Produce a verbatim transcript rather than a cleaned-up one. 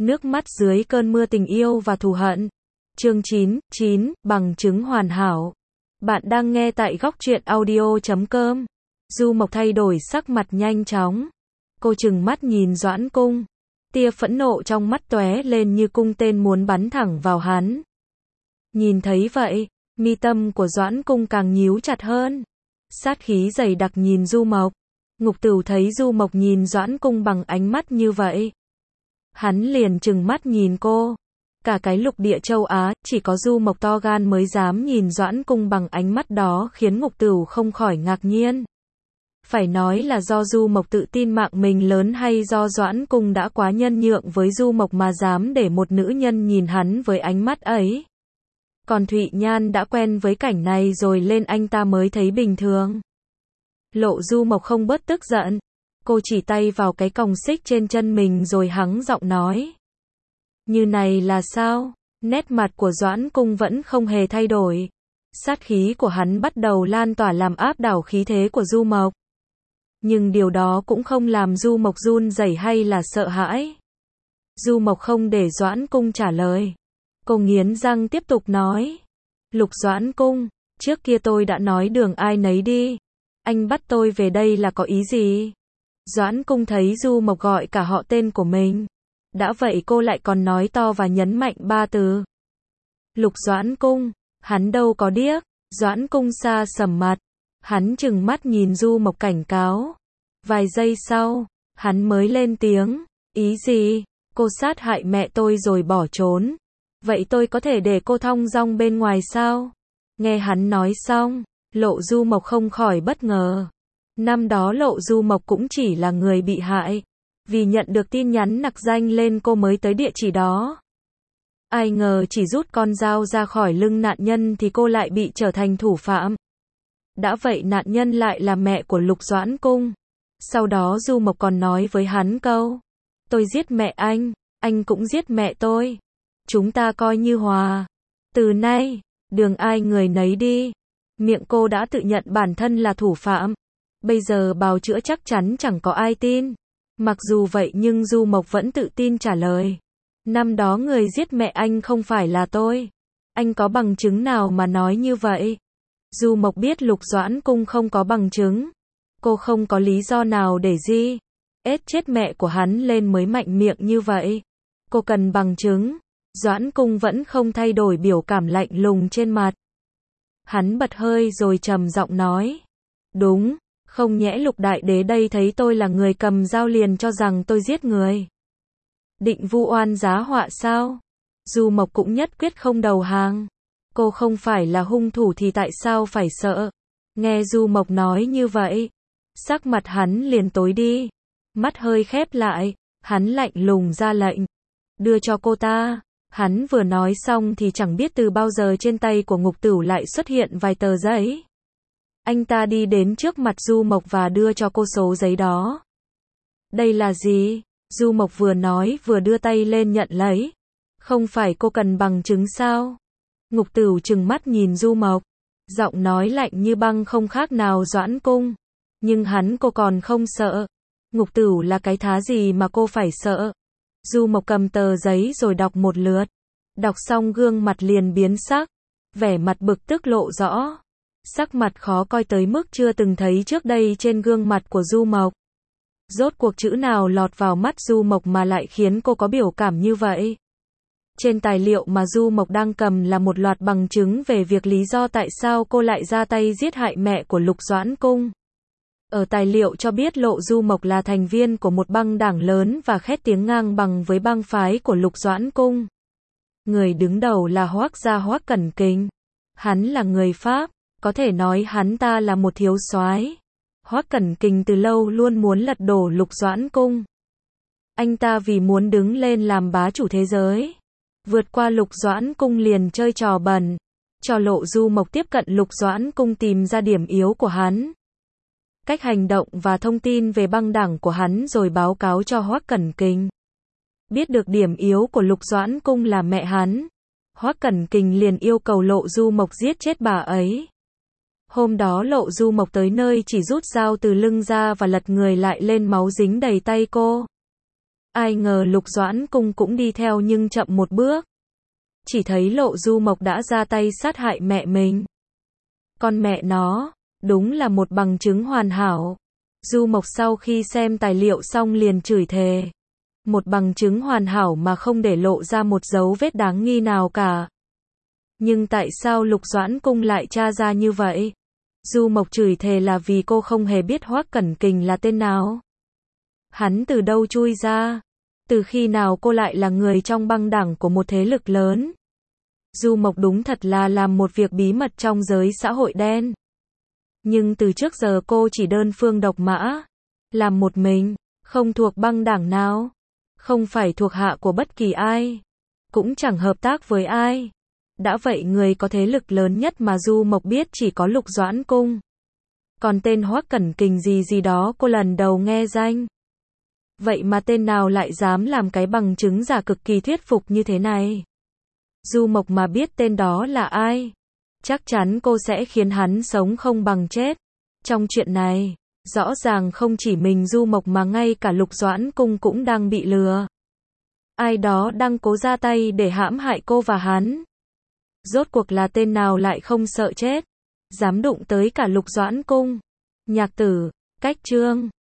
Nước mắt dưới cơn mưa tình yêu và thù hận. Chương chín, chín, bằng chứng hoàn hảo. Bạn đang nghe tại góc truyện audio chấm com. Du Mộc thay đổi sắc mặt nhanh chóng. Cô trừng mắt nhìn Doãn Cung. Tia phẫn nộ trong mắt tóe lên như cung tên muốn bắn thẳng vào hắn. Nhìn thấy vậy, mi tâm của Doãn Cung càng nhíu chặt hơn. Sát khí dày đặc nhìn Du Mộc. Ngục Tửu thấy Du Mộc nhìn Doãn Cung bằng ánh mắt như vậy. Hắn liền trừng mắt nhìn cô. Cả cái lục địa châu Á, chỉ có Du Mộc to gan mới dám nhìn Doãn Cung bằng ánh mắt đó, khiến Ngục Tửu không khỏi ngạc nhiên. Phải nói là do Du Mộc tự tin mạng mình lớn, hay do Doãn Cung đã quá nhân nhượng với Du Mộc mà dám để một nữ nhân nhìn hắn với ánh mắt ấy. Còn Thụy Nhan đã quen với cảnh này rồi lên anh ta mới thấy bình thường. Lộ Du Mộc không bớt tức giận. Cô chỉ tay vào cái còng xích trên chân mình rồi hắng giọng nói. Như này là sao? Nét mặt của Doãn Cung vẫn không hề thay đổi. Sát khí của hắn bắt đầu lan tỏa làm áp đảo khí thế của Du Mộc. Nhưng điều đó cũng không làm Du Mộc run rẩy hay là sợ hãi. Du Mộc không để Doãn Cung trả lời. Cô nghiến răng tiếp tục nói. Lục Doãn Cung, trước kia tôi đã nói đường ai nấy đi. Anh bắt tôi về đây là có ý gì? Doãn Cung thấy Du Mộc gọi cả họ tên của mình. Đã vậy cô lại còn nói to và nhấn mạnh ba từ. Lục Doãn Cung, hắn đâu có điếc. Doãn Cung xa sầm mặt. Hắn trừng mắt nhìn Du Mộc cảnh cáo. Vài giây sau, hắn mới lên tiếng. Ý gì? Cô sát hại mẹ tôi rồi bỏ trốn. Vậy tôi có thể để cô thong dong bên ngoài sao? Nghe hắn nói xong, Lộ Du Mộc không khỏi bất ngờ. Năm đó Lộ Du Mộc cũng chỉ là người bị hại. Vì nhận được tin nhắn nặc danh lên cô mới tới địa chỉ đó. Ai ngờ chỉ rút con dao ra khỏi lưng nạn nhân thì cô lại bị trở thành thủ phạm. Đã vậy nạn nhân lại là mẹ của Lục Doãn Cung. Sau đó Du Mộc còn nói với hắn câu. Tôi giết mẹ anh, anh cũng giết mẹ tôi. Chúng ta coi như hòa. Từ nay, đường ai người nấy đi. Miệng cô đã tự nhận bản thân là thủ phạm. Bây giờ bào chữa chắc chắn chẳng có ai tin. Mặc dù vậy nhưng Du Mộc vẫn tự tin trả lời. Năm đó người giết mẹ anh không phải là tôi. Anh có bằng chứng nào mà nói như vậy? Du Mộc biết Lục Doãn Cung không có bằng chứng. Cô không có lý do nào để gì ết chết mẹ của hắn lên mới mạnh miệng như vậy. Cô cần bằng chứng. Doãn Cung vẫn không thay đổi biểu cảm lạnh lùng trên mặt. Hắn bật hơi rồi trầm giọng nói. Đúng, không nhẽ Lục Đại Đế đây thấy tôi là người cầm dao liền cho rằng tôi giết người. Định vu oan giá họa sao? Du Mộc cũng nhất quyết không đầu hàng. Cô không phải là hung thủ thì tại sao phải sợ? Nghe Du Mộc nói như vậy, sắc mặt hắn liền tối đi. Mắt hơi khép lại, hắn lạnh lùng ra lệnh. Đưa cho cô ta. Hắn vừa nói xong thì chẳng biết từ bao giờ trên tay của Ngục Tửu lại xuất hiện vài tờ giấy. Anh ta đi đến trước mặt Du Mộc và đưa cho cô số giấy đó. Đây là gì? Du Mộc vừa nói vừa đưa tay lên nhận lấy. Không phải cô cần bằng chứng sao? Ngục Tửu trừng mắt nhìn Du Mộc. Giọng nói lạnh như băng không khác nào Doãn Cung. Nhưng hắn cô còn không sợ. Ngục Tửu là cái thá gì mà cô phải sợ? Du Mộc cầm tờ giấy rồi đọc một lượt. Đọc xong gương mặt liền biến sắc. Vẻ mặt bực tức lộ rõ. Sắc mặt khó coi tới mức chưa từng thấy trước đây trên gương mặt của Du Mộc. Rốt cuộc chữ nào lọt vào mắt Du Mộc mà lại khiến cô có biểu cảm như vậy? Trên tài liệu mà Du Mộc đang cầm là một loạt bằng chứng về việc lý do tại sao cô lại ra tay giết hại mẹ của Lục Doãn Cung. Ở tài liệu cho biết Lộ Du Mộc là thành viên của một băng đảng lớn và khét tiếng ngang bằng với bang phái của Lục Doãn Cung. Người đứng đầu là Hoắc gia Hoắc Cẩn Kình. Hắn là người Pháp, có thể nói hắn ta là một thiếu soái. Hoắc Cẩn Kình từ lâu luôn muốn lật đổ Lục Doãn Cung. Anh ta vì muốn đứng lên làm bá chủ thế giới, vượt qua Lục Doãn Cung liền chơi trò bẩn, cho Lộ Du Mộc tiếp cận Lục Doãn Cung tìm ra điểm yếu của hắn. Cách hành động và thông tin về băng đảng của hắn rồi báo cáo cho Hoắc Cẩn Kình. Biết được điểm yếu của Lục Doãn Cung là mẹ hắn, Hoắc Cẩn Kình liền yêu cầu Lộ Du Mộc giết chết bà ấy. Hôm đó Lộ Du Mộc tới nơi chỉ rút dao từ lưng ra và lật người lại lên máu dính đầy tay cô. Ai ngờ Lục Doãn Cung cũng đi theo nhưng chậm một bước. Chỉ thấy Lộ Du Mộc đã ra tay sát hại mẹ mình. Con mẹ nó, đúng là một bằng chứng hoàn hảo. Du Mộc sau khi xem tài liệu xong liền chửi thề. Một bằng chứng hoàn hảo mà không để lộ ra một dấu vết đáng nghi nào cả. Nhưng tại sao Lục Doãn Cung lại tra ra như vậy? Du Mộc chửi thề là vì cô không hề biết Hoắc Cẩn Kình là tên nào. Hắn từ đâu chui ra? Từ khi nào cô lại là người trong băng đảng của một thế lực lớn? Du Mộc đúng thật là làm một việc bí mật trong giới xã hội đen. Nhưng từ trước giờ cô chỉ đơn phương độc mã. Làm một mình, không thuộc băng đảng nào. Không phải thuộc hạ của bất kỳ ai. Cũng chẳng hợp tác với ai. Đã vậy người có thế lực lớn nhất mà Du Mộc biết chỉ có Lục Doãn Cung. Còn tên Hoắc Cẩn Kình gì gì đó cô lần đầu nghe danh. Vậy mà tên nào lại dám làm cái bằng chứng giả cực kỳ thuyết phục như thế này? Du Mộc mà biết tên đó là ai, chắc chắn cô sẽ khiến hắn sống không bằng chết. Trong chuyện này, rõ ràng không chỉ mình Du Mộc mà ngay cả Lục Doãn Cung cũng đang bị lừa. Ai đó đang cố ra tay để hãm hại cô và hắn. Rốt cuộc là tên nào lại không sợ chết, dám đụng tới cả Lục Doãn Cung. Nhạc Tử, cách chương